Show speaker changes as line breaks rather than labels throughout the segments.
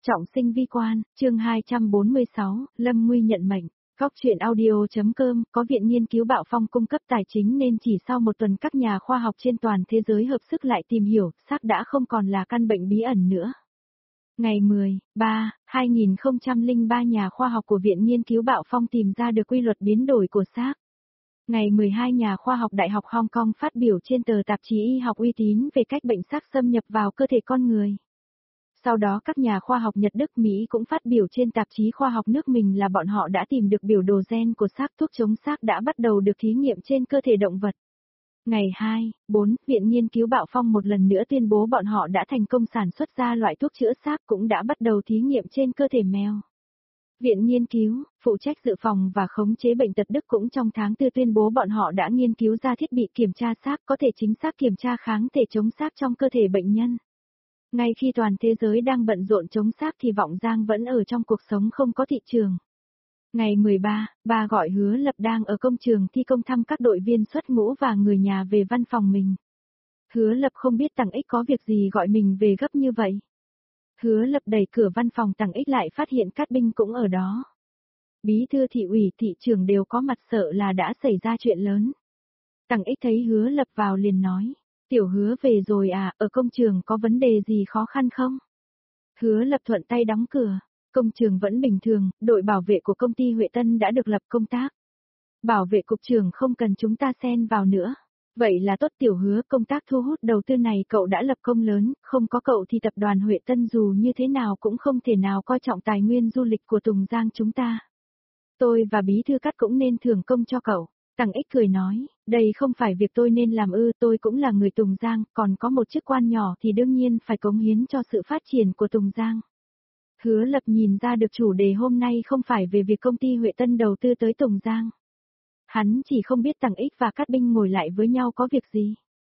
Trọng sinh vi quan, chương 246, Lâm Nguy nhận mệnh. Góc truyện audio.com có Viện Nghiên cứu Bạo Phong cung cấp tài chính nên chỉ sau một tuần các nhà khoa học trên toàn thế giới hợp sức lại tìm hiểu, SARS đã không còn là căn bệnh bí ẩn nữa. Ngày 10/3/2003 nhà khoa học của Viện Nghiên cứu Bạo Phong tìm ra được quy luật biến đổi của SARS. Ngày 12 nhà khoa học Đại học Hong Kong phát biểu trên tờ tạp chí y học uy tín về cách bệnh SARS xâm nhập vào cơ thể con người. Sau đó các nhà khoa học Nhật Đức Mỹ cũng phát biểu trên tạp chí khoa học nước mình là bọn họ đã tìm được biểu đồ gen của SARS, thuốc chống SARS đã bắt đầu được thí nghiệm trên cơ thể động vật. Ngày 2/4, Viện Nghiên cứu Bạo Phong một lần nữa tuyên bố bọn họ đã thành công sản xuất ra loại thuốc chữa SARS cũng đã bắt đầu thí nghiệm trên cơ thể mèo. Viện Nghiên cứu, phụ trách dự phòng và khống chế bệnh tật Đức cũng trong tháng 4 tuyên bố bọn họ đã nghiên cứu ra thiết bị kiểm tra SARS có thể chính xác kiểm tra kháng thể chống SARS trong cơ thể bệnh nhân. Ngay khi toàn thế giới đang bận rộn chống SARS thì Vọng Giang vẫn ở trong cuộc sống không có thị trường. Ngày 13, bà gọi Hứa Lập đang ở công trường thi công thăm các đội viên xuất ngũ và người nhà về văn phòng mình. Hứa Lập không biết Tằng Ích có việc gì gọi mình về gấp như vậy. Hứa Lập đẩy cửa văn phòng Tằng Ích lại phát hiện Cát Binh cũng ở đó. Bí thư thị ủy, thị trưởng đều có mặt, sợ là đã xảy ra chuyện lớn. Tằng Ích thấy Hứa Lập vào liền nói. Tiểu Hứa về rồi à, ở công trường có vấn đề gì khó khăn không? Hứa Lập thuận tay đóng cửa. Công trường vẫn bình thường, đội bảo vệ của công ty Huệ Tân đã được lập công tác. Bảo vệ cục trưởng không cần chúng ta xen vào nữa. Vậy là tốt. Tiểu Hứa, công tác thu hút đầu tư này cậu đã lập công lớn, không có cậu thì tập đoàn Huệ Tân dù như thế nào cũng không thể nào coi trọng tài nguyên du lịch của Tùng Giang chúng ta. Tôi và Bí thư Cát cũng nên thưởng công cho cậu. Tằng Ích cười nói, đây không phải việc tôi nên làm ư, tôi cũng là người Tùng Giang, còn có một chức quan nhỏ thì đương nhiên phải cống hiến cho sự phát triển của Tùng Giang. Hứa Lập nhìn ra được chủ đề hôm nay không phải về việc công ty Huệ Tân đầu tư tới Tùng Giang. Hắn chỉ không biết Tằng Ích và Cát Binh ngồi lại với nhau có việc gì.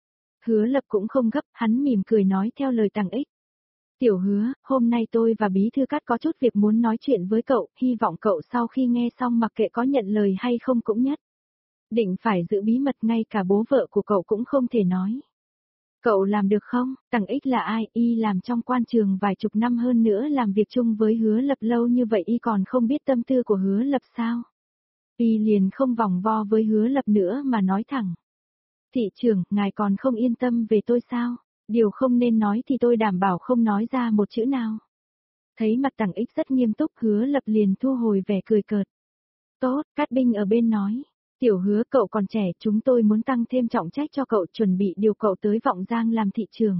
Hứa Lập cũng không gấp, hắn mỉm cười nói theo lời Tằng Ích. Tiểu Hứa, hôm nay tôi và Bí thư Cát có chút việc muốn nói chuyện với cậu, hy vọng cậu sau khi nghe xong mặc kệ có nhận lời hay không cũng nhất định phải giữ bí mật, ngay cả bố vợ của cậu cũng không thể nói. Cậu làm được không? Tằng Ích là ai? Y làm trong quan trường vài chục năm, hơn nữa làm việc chung với Hứa Lập lâu như vậy y còn không biết tâm tư của Hứa Lập sao? Y liền không vòng vo với Hứa Lập nữa mà nói thẳng. Thị trưởng, ngài còn không yên tâm về tôi sao? Điều không nên nói thì tôi đảm bảo không nói ra một chữ nào. Thấy mặt Tằng Ích rất nghiêm túc, Hứa Lập liền thu hồi vẻ cười cợt. Tốt, Cát Binh ở bên nói. Tiểu Hứa, cậu còn trẻ, chúng tôi muốn tăng thêm trọng trách cho cậu, chuẩn bị điều cậu tới Vọng Giang làm thị trường.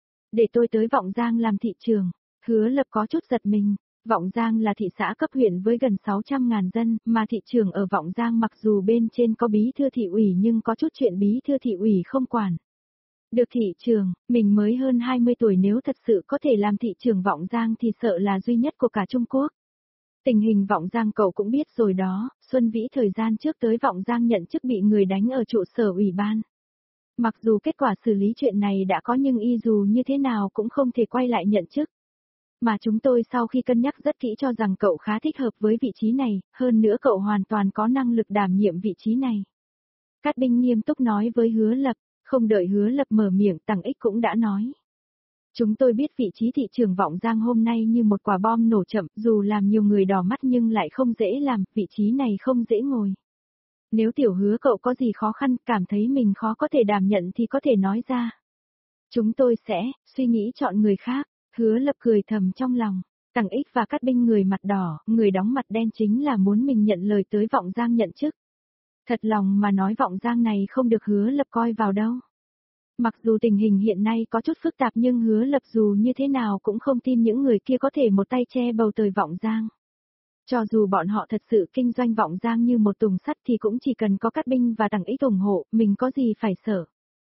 Để tôi tới Vọng Giang làm thị trường. Hứa Lập có chút giật mình. Vọng Giang là thị xã cấp huyện với gần 600.000 dân, mà thị trường ở Vọng Giang mặc dù bên trên có bí thư thị ủy nhưng có chút chuyện bí thư thị ủy không quản. Được thị trường, mình mới hơn 20 tuổi, nếu thật sự có thể làm thị trường Vọng Giang thì sợ là duy nhất của cả Trung Quốc. Tình hình Vọng Giang cậu cũng biết rồi đó, Xuân Vĩ thời gian trước tới Vọng Giang nhận chức bị người đánh ở trụ sở ủy ban. Mặc dù kết quả xử lý chuyện này đã có nhưng y dù như thế nào cũng không thể quay lại nhận chức. Mà chúng tôi sau khi cân nhắc rất kỹ cho rằng cậu khá thích hợp với vị trí này, hơn nữa cậu hoàn toàn có năng lực đảm nhiệm vị trí này. Cát Binh nghiêm túc nói với Hứa Lập, không đợi Hứa Lập mở miệng Tằng Ích cũng đã nói. Chúng tôi biết vị trí thị trường Vọng Giang hôm nay như một quả bom nổ chậm, dù làm nhiều người đỏ mắt nhưng lại không dễ làm, vị trí này không dễ ngồi. Nếu Tiểu Hứa cậu có gì khó khăn, cảm thấy mình khó có thể đảm nhận thì có thể nói ra. Chúng tôi sẽ suy nghĩ chọn người khác. Hứa Lập cười thầm trong lòng. Tằng Ích và Cát Binh người mặt đỏ, người đóng mặt đen chính là muốn mình nhận lời tới Vọng Giang nhận chức. Thật lòng mà nói Vọng Giang này không được Hứa Lập coi vào đâu. Mặc dù tình hình hiện nay có chút phức tạp nhưng Hứa Lập dù như thế nào cũng không tin những người kia có thể một tay che bầu trời Vọng Giang. Cho dù bọn họ thật sự kinh doanh Vọng Giang như một tùng sắt thì cũng chỉ cần có Cát Binh và Tằng Ích ủng hộ, mình có gì phải sợ.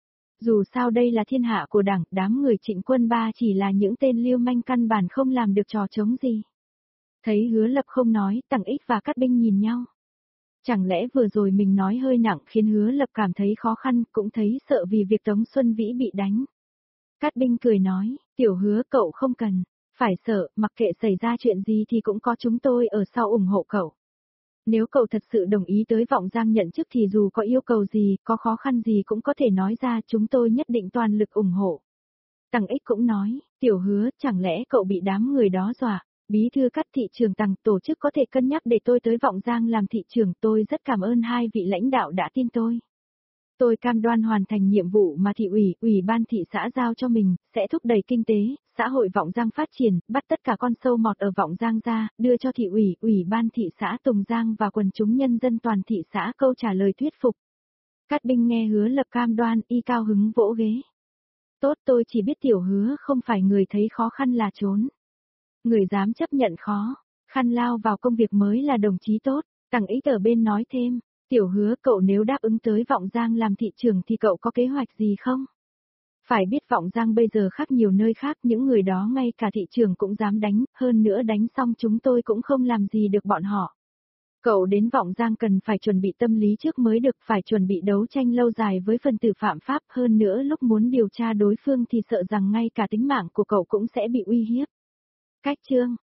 Dù sao đây là thiên hạ của Đảng, đám người Trịnh Quân Ba chỉ là những tên lưu manh căn bản không làm được trò chống gì. Thấy Hứa Lập không nói, Tằng Ích và Cát Binh nhìn nhau. Chẳng lẽ vừa rồi mình nói hơi nặng khiến Hứa Lập cảm thấy khó khăn, cũng thấy sợ vì việc Tống Xuân Vĩ bị đánh. Cát Binh cười nói, Tiểu Hứa cậu không cần, phải sợ, mặc kệ xảy ra chuyện gì thì cũng có chúng tôi ở sau ủng hộ cậu. Nếu cậu thật sự đồng ý tới Vọng Giang nhận chức thì dù có yêu cầu gì, có khó khăn gì cũng có thể nói ra, chúng tôi nhất định toàn lực ủng hộ. Tằng Ích cũng nói, Tiểu Hứa, chẳng lẽ cậu bị đám người đó dọa, Bí thư Cát thị trưởng Tằng, tổ chức có thể cân nhắc để tôi tới Vọng Giang làm thị trưởng, tôi rất cảm ơn hai vị lãnh đạo đã tin tôi. Tôi cam đoan hoàn thành nhiệm vụ mà thị ủy, ủy ban thị xã giao cho mình, sẽ thúc đẩy kinh tế, xã hội Vọng Giang phát triển, bắt tất cả con sâu mọt ở Vọng Giang ra, đưa cho thị ủy, ủy ban thị xã Tùng Giang và quần chúng nhân dân toàn thị xã câu trả lời thuyết phục. Cát Binh nghe Hứa Lập cam đoan, y cao hứng vỗ ghế. Tốt, tôi chỉ biết Tiểu Hứa không phải người thấy khó khăn là trốn. Người dám chấp nhận khó, khăn lao vào công việc mới là đồng chí tốt. Tằng Ích ở bên nói thêm, Tiểu Hứa, cậu nếu đáp ứng tới Vọng Giang làm thị trưởng thì cậu có kế hoạch gì không? Phải biết Vọng Giang bây giờ khác nhiều nơi khác, những người đó ngay cả thị trưởng cũng dám đánh, hơn nữa đánh xong chúng tôi cũng không làm gì được bọn họ. Cậu đến Vọng Giang cần phải chuẩn bị tâm lý trước mới được, phải chuẩn bị đấu tranh lâu dài với phần tử phạm pháp, hơn nữa lúc muốn điều tra đối phương thì sợ rằng ngay cả tính mạng của cậu cũng sẽ bị uy hiếp. Cách chương